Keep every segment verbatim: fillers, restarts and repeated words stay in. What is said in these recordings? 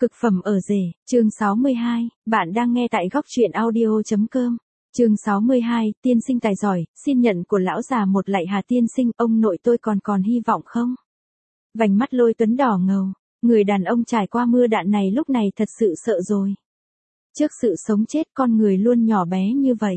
Cực phẩm ở rể, chương sáu mươi hai, bạn đang nghe tại góc truyện audio.com. Chương sáu mươi hai, tiên sinh tài giỏi, xin nhận của lão già một lạy Hà tiên sinh, ông nội tôi còn còn hy vọng không? Vành mắt Lôi Tuấn đỏ ngầu, người đàn ông trải qua mưa đạn này lúc này thật sự sợ rồi. Trước sự sống chết con người luôn nhỏ bé như vậy.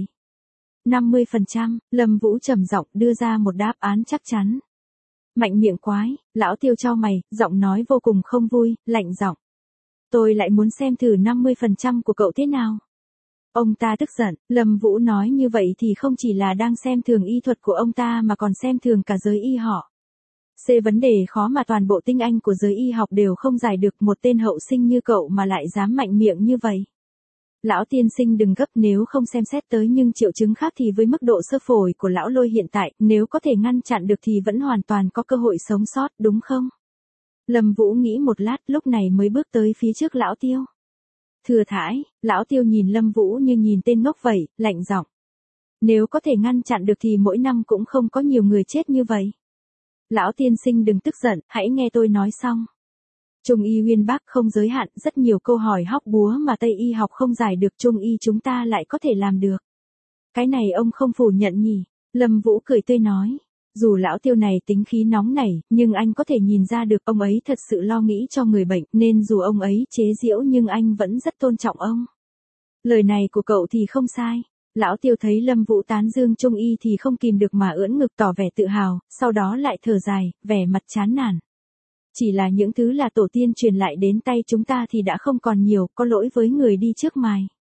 năm mươi phần trăm, Lâm Vũ trầm giọng đưa ra một đáp án chắc chắn. Mạnh miệng quái, lão Tiêu chau mày, giọng nói vô cùng không vui, lạnh giọng. Tôi lại muốn xem thử năm mươi phần trăm của cậu thế nào. Ông ta tức giận, Lâm Vũ nói như vậy thì không chỉ là đang xem thường y thuật của ông ta mà còn xem thường cả giới y họ. C vấn đề khó mà toàn bộ tinh anh của giới y học đều không giải được, một tên hậu sinh như cậu mà lại dám mạnh miệng như vậy. Lão tiên sinh đừng gấp, nếu không xem xét tới nhưng triệu chứng khác thì với mức độ sơ phổi của lão Lôi hiện tại, nếu có thể ngăn chặn được thì vẫn hoàn toàn có cơ hội sống sót, đúng không? Lâm Vũ nghĩ một lát lúc này mới bước tới phía trước lão Tiêu. Thừa thãi, lão Tiêu nhìn Lâm Vũ như nhìn tên ngốc vậy, lạnh giọng. Nếu có thể ngăn chặn được thì mỗi năm cũng không có nhiều người chết như vậy. Lão tiên sinh đừng tức giận, hãy nghe tôi nói xong. Trung y uyên bác không giới hạn, rất nhiều câu hỏi hóc búa mà Tây y học không giải được Trung y chúng ta lại có thể làm được. Cái này ông không phủ nhận nhỉ? Lâm Vũ cười tươi nói. Dù lão Tiêu này tính khí nóng nảy, nhưng anh có thể nhìn ra được ông ấy thật sự lo nghĩ cho người bệnh, nên dù ông ấy chế giễu nhưng anh vẫn rất tôn trọng ông. Lời này của cậu thì không sai. Lão Tiêu thấy Lâm Vũ tán dương Trung y thì không kìm được mà ưỡn ngực tỏ vẻ tự hào, sau đó lại thở dài, vẻ mặt chán nản. Chỉ là những thứ là tổ tiên truyền lại đến tay chúng ta thì đã không còn nhiều, có lỗi với người đi trước mài.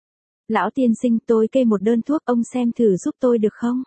Lão tiên sinh, tôi kê một đơn thuốc, ông xem thử giúp tôi được không?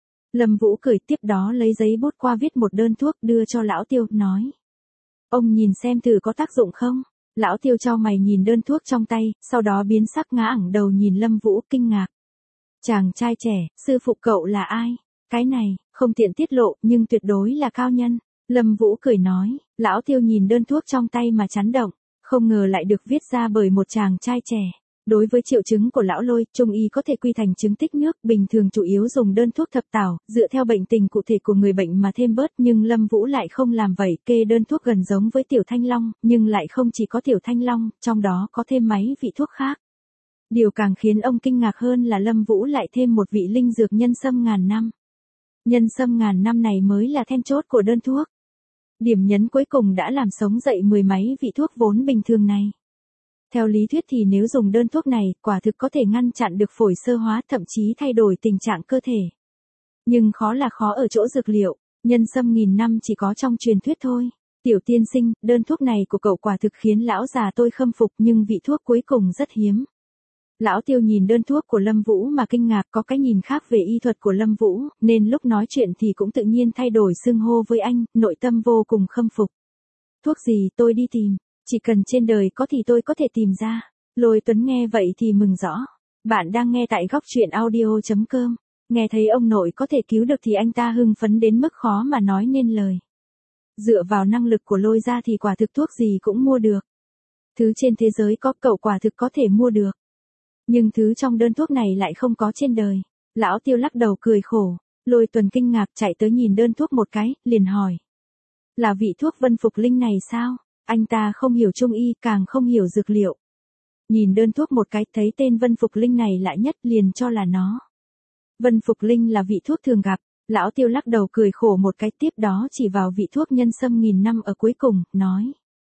Lâm Vũ cười, tiếp đó lấy giấy bút qua viết một đơn thuốc đưa cho lão Tiêu, nói. Ông nhìn xem thử có tác dụng không? Lão Tiêu chau mày nhìn đơn thuốc trong tay, sau đó biến sắc ngã ẳng đầu nhìn Lâm Vũ kinh ngạc. Chàng trai trẻ, sư phụ cậu là ai? Cái này, không tiện tiết lộ, nhưng tuyệt đối là cao nhân. Lâm Vũ cười nói, lão Tiêu nhìn đơn thuốc trong tay mà chấn động, không ngờ lại được viết ra bởi một chàng trai trẻ. Đối với triệu chứng của lão Lôi, Trung y có thể quy thành chứng tích nước, bình thường chủ yếu dùng đơn thuốc thập tảo, dựa theo bệnh tình cụ thể của người bệnh mà thêm bớt, nhưng Lâm Vũ lại không làm vậy, kê đơn thuốc gần giống với tiểu thanh long, nhưng lại không chỉ có tiểu thanh long, trong đó có thêm mấy vị thuốc khác. Điều càng khiến ông kinh ngạc hơn là Lâm Vũ lại thêm một vị linh dược nhân sâm ngàn năm. Nhân sâm ngàn năm này mới là then chốt của đơn thuốc. Điểm nhấn cuối cùng đã làm sống dậy mười mấy vị thuốc vốn bình thường này. Theo lý thuyết thì nếu dùng đơn thuốc này, quả thực có thể ngăn chặn được phổi sơ hóa, thậm chí thay đổi tình trạng cơ thể. Nhưng khó là khó ở chỗ dược liệu, nhân sâm nghìn năm chỉ có trong truyền thuyết thôi. Tiểu tiên sinh, đơn thuốc này của cậu quả thực khiến lão già tôi khâm phục, nhưng vị thuốc cuối cùng rất hiếm. Lão Tiêu nhìn đơn thuốc của Lâm Vũ mà kinh ngạc, có cái nhìn khác về y thuật của Lâm Vũ, nên lúc nói chuyện thì cũng tự nhiên thay đổi xưng hô với anh, nội tâm vô cùng khâm phục. Thuốc gì tôi đi tìm, chỉ cần trên đời có thì tôi có thể tìm ra. Lôi Tuấn nghe vậy thì mừng rõ. Bạn đang nghe tại góc truyện audio.com. Nghe thấy ông nội có thể cứu được thì anh ta hưng phấn đến mức khó mà nói nên lời. Dựa vào năng lực của Lôi ra thì quả thực thuốc gì cũng mua được. Thứ trên thế giới có cậu quả thực có thể mua được. Nhưng thứ trong đơn thuốc này lại không có trên đời. Lão Tiêu lắc đầu cười khổ. Lôi Tuần kinh ngạc chạy tới nhìn đơn thuốc một cái, liền hỏi. Là vị thuốc Vân Phục Linh này sao? Anh ta không hiểu Trung y, càng không hiểu dược liệu. Nhìn đơn thuốc một cái, thấy tên Vân Phục Linh này lạ nhất, liền cho là nó. Vân Phục Linh là vị thuốc thường gặp. Lão Tiêu lắc đầu cười khổ một cái, tiếp đó chỉ vào vị thuốc nhân sâm nghìn năm ở cuối cùng, nói.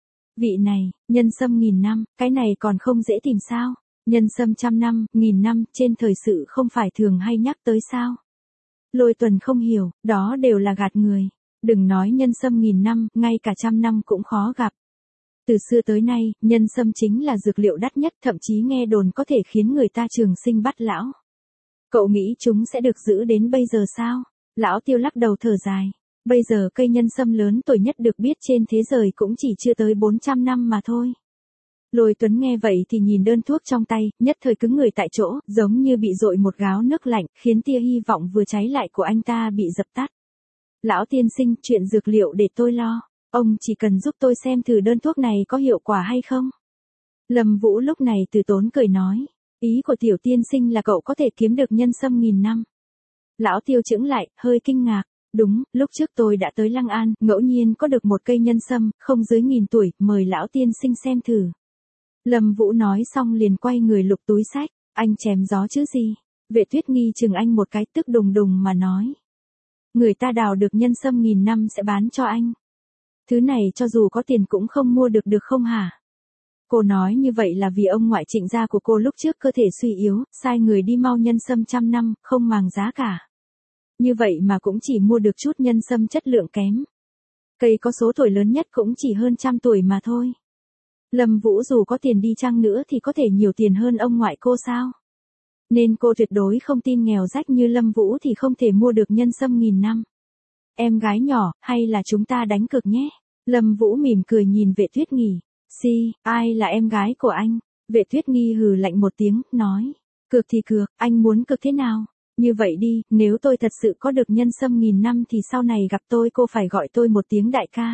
Vị này, nhân sâm nghìn năm, cái này còn không dễ tìm sao? Nhân sâm trăm năm, nghìn năm, trên thời sự không phải thường hay nhắc tới sao? Lôi Tuần không hiểu, đó đều là gạt người. Đừng nói nhân sâm nghìn năm, ngay cả trăm năm cũng khó gặp. Từ xưa tới nay, nhân sâm chính là dược liệu đắt nhất, thậm chí nghe đồn có thể khiến người ta trường sinh bất lão. Cậu nghĩ chúng sẽ được giữ đến bây giờ sao? Lão Tiêu lắc đầu thở dài. Bây giờ cây nhân sâm lớn tuổi nhất được biết trên thế giới cũng chỉ chưa tới bốn trăm năm mà thôi. Lôi Tuấn nghe vậy thì nhìn đơn thuốc trong tay, nhất thời cứng người tại chỗ, giống như bị dội một gáo nước lạnh, khiến tia hy vọng vừa cháy lại của anh ta bị dập tắt. Lão tiên sinh, chuyện dược liệu để tôi lo, ông chỉ cần giúp tôi xem thử đơn thuốc này có hiệu quả hay không. Lâm Vũ lúc này từ tốn cười nói, ý của tiểu tiên sinh là cậu có thể kiếm được nhân sâm nghìn năm. Lão Tiêu chững lại, hơi kinh ngạc. Đúng, lúc trước tôi đã tới Lăng An, ngẫu nhiên có được một cây nhân sâm, không dưới nghìn tuổi, mời lão tiên sinh xem thử. Lâm Vũ nói xong liền quay người lục túi xách, anh chém gió chứ gì. Vệ Tuyết Nghi chừng anh một cái tức đùng đùng mà nói. Người ta đào được nhân sâm nghìn năm sẽ bán cho anh. Thứ này cho dù có tiền cũng không mua được được không hả? Cô nói như vậy là vì ông ngoại Trịnh gia của cô lúc trước cơ thể suy yếu, sai người đi mau nhân sâm trăm năm, không màng giá cả. Như vậy mà cũng chỉ mua được chút nhân sâm chất lượng kém. Cây có số tuổi lớn nhất cũng chỉ hơn trăm tuổi mà thôi. Lâm Vũ dù có tiền đi chăng nữa thì có thể nhiều tiền hơn ông ngoại cô sao? Nên cô tuyệt đối không tin nghèo rách như Lâm Vũ thì không thể mua được nhân sâm nghìn năm. Em gái nhỏ, hay là chúng ta đánh cược nhé? Lâm Vũ mỉm cười nhìn Vệ Tuyết Nghi. Si, ai là em gái của anh? Vệ Tuyết Nghi hừ lạnh một tiếng, nói. Cược thì cược, anh muốn cược thế nào? Như vậy đi, nếu tôi thật sự có được nhân sâm nghìn năm thì sau này gặp tôi cô phải gọi tôi một tiếng đại ca.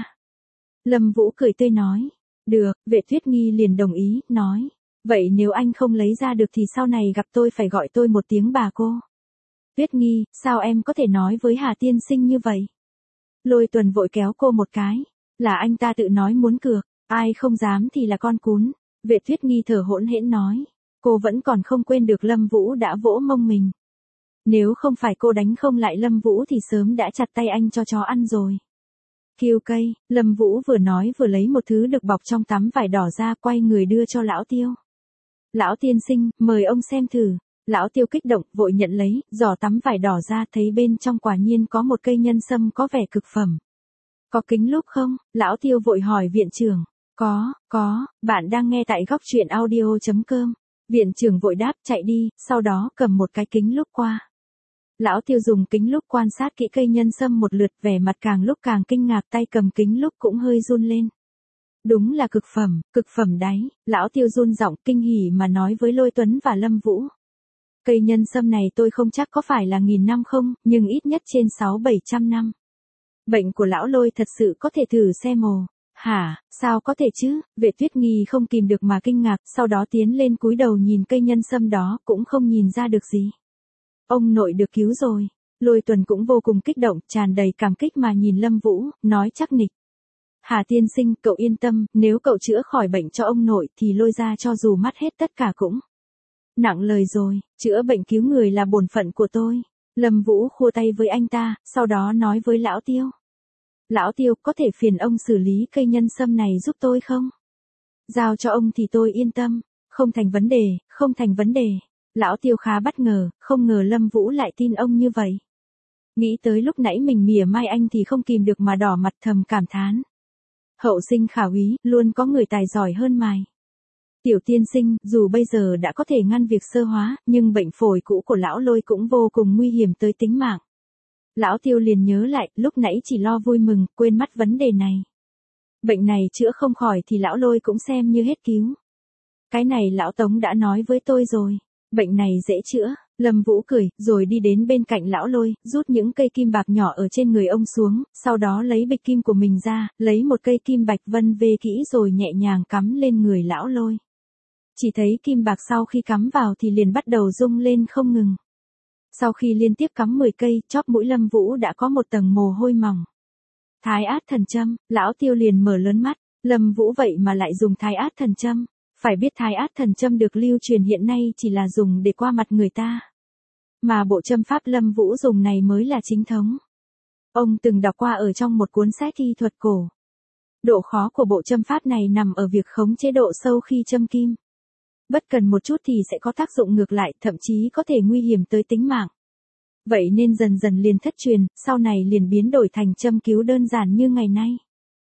Lâm Vũ cười tươi nói. Được, Vệ Tuyết Nghi liền đồng ý, nói. Vậy nếu anh không lấy ra được thì sau này gặp tôi phải gọi tôi một tiếng bà cô. Tuyết Nghi, sao em có thể nói với Hà tiên sinh như vậy? Lôi Tuần vội kéo cô một cái. Là anh ta tự nói muốn cược, ai không dám thì là con cún. Vệ Tuyết Nghi thở hỗn hển nói. Cô vẫn còn không quên được Lâm Vũ đã vỗ mông mình. Nếu không phải cô đánh không lại Lâm Vũ thì sớm đã chặt tay anh cho chó ăn rồi. Kiêu cây, Lâm Vũ vừa nói vừa lấy một thứ được bọc trong tấm vải đỏ ra quay người đưa cho lão Tiêu. Lão tiên sinh, mời ông xem thử. Lão Tiêu kích động, vội nhận lấy, giỏ tấm vải đỏ ra thấy bên trong quả nhiên có một cây nhân sâm có vẻ cực phẩm. Có kính lúp không? Lão Tiêu vội hỏi viện trưởng. Có, có, bạn đang nghe tại góc truyện audio chấm com. Viện trưởng vội đáp chạy đi, sau đó cầm một cái kính lúp qua. Lão Tiêu dùng kính lúp quan sát kỹ cây nhân sâm một lượt, vẻ mặt càng lúc càng kinh ngạc, tay cầm kính lúp cũng hơi run lên. Đúng là cực phẩm, cực phẩm đấy, Lão Tiêu run giọng kinh hỉ mà nói với Lôi Tuấn và Lâm Vũ. Cây nhân sâm này tôi không chắc có phải là nghìn năm không, nhưng ít nhất trên sáu bảy trăm năm. Bệnh của lão Lôi thật sự có thể thử xem ồ. Hả, sao có thể chứ? Vệ Tuyết Nghi không kìm được mà kinh ngạc, sau đó tiến lên cúi đầu nhìn cây nhân sâm đó, cũng không nhìn ra được gì. Ông nội được cứu rồi. Lôi Tuần cũng vô cùng kích động, tràn đầy cảm kích mà nhìn Lâm Vũ, nói chắc nịch. Hà tiên sinh, cậu yên tâm, nếu cậu chữa khỏi bệnh cho ông nội thì Lôi gia cho dù mất hết tất cả cũng nặng lời rồi, chữa bệnh cứu người là bổn phận của tôi. Lâm Vũ khua tay với anh ta, sau đó nói với Lão Tiêu. Lão Tiêu, có thể phiền ông xử lý cây nhân sâm này giúp tôi không? Giao cho ông thì tôi yên tâm. Không thành vấn đề, không thành vấn đề. Lão Tiêu khá bất ngờ, không ngờ Lâm Vũ lại tin ông như vậy. Nghĩ tới lúc nãy mình mỉa mai anh thì không kìm được mà đỏ mặt thầm cảm thán. Hậu sinh khả úy, luôn có người tài giỏi hơn mài. Tiểu tiên sinh, dù bây giờ đã có thể ngăn việc sơ hóa, nhưng bệnh phổi cũ của lão Lôi cũng vô cùng nguy hiểm tới tính mạng. Lão Tiêu liền nhớ lại, lúc nãy chỉ lo vui mừng, quên mất vấn đề này. Bệnh này chữa không khỏi thì lão Lôi cũng xem như hết cứu. Cái này lão Tống đã nói với tôi rồi. Bệnh này dễ chữa. Lâm Vũ cười, rồi đi đến bên cạnh lão Lôi, rút những cây kim bạc nhỏ ở trên người ông xuống, sau đó lấy bịch kim của mình ra, lấy một cây kim bạch vân vê kỹ rồi nhẹ nhàng cắm lên người lão Lôi. Chỉ thấy kim bạc sau khi cắm vào thì liền bắt đầu rung lên không ngừng. Sau khi liên tiếp cắm mười cây, chóp mũi Lâm Vũ đã có một tầng mồ hôi mỏng. Thái át thần châm, lão Tiêu liền mở lớn mắt, Lâm Vũ vậy mà lại dùng thái át thần châm. Phải biết thái át thần châm được lưu truyền hiện nay chỉ là dùng để qua mặt người ta. Mà bộ châm pháp Lâm Vũ dùng này mới là chính thống. Ông từng đọc qua ở trong một cuốn sách y thuật cổ. Độ khó của bộ châm pháp này nằm ở việc khống chế độ sâu khi châm kim. Bất cần một chút thì sẽ có tác dụng ngược lại, thậm chí có thể nguy hiểm tới tính mạng. Vậy nên dần dần liền thất truyền, sau này liền biến đổi thành châm cứu đơn giản như ngày nay.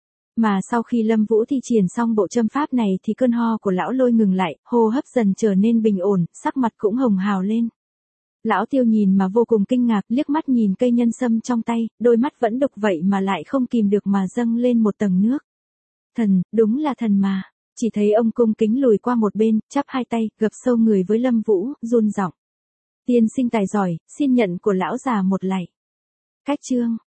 Mà sau khi Lâm Vũ thi triển xong bộ châm pháp này thì cơn ho của lão Lôi ngừng lại, hô hấp dần trở nên bình ổn, sắc mặt cũng hồng hào lên. Lão Tiêu nhìn mà vô cùng kinh ngạc, liếc mắt nhìn cây nhân sâm trong tay, đôi mắt vẫn đục vậy mà lại không kìm được mà dâng lên một tầng nước. Thần, đúng là thần mà. Chỉ thấy ông cung kính lùi qua một bên, chắp hai tay, gập sâu người với Lâm Vũ, run giọng. Tiên sinh tài giỏi, xin nhận của lão già một lạy. Cách chương.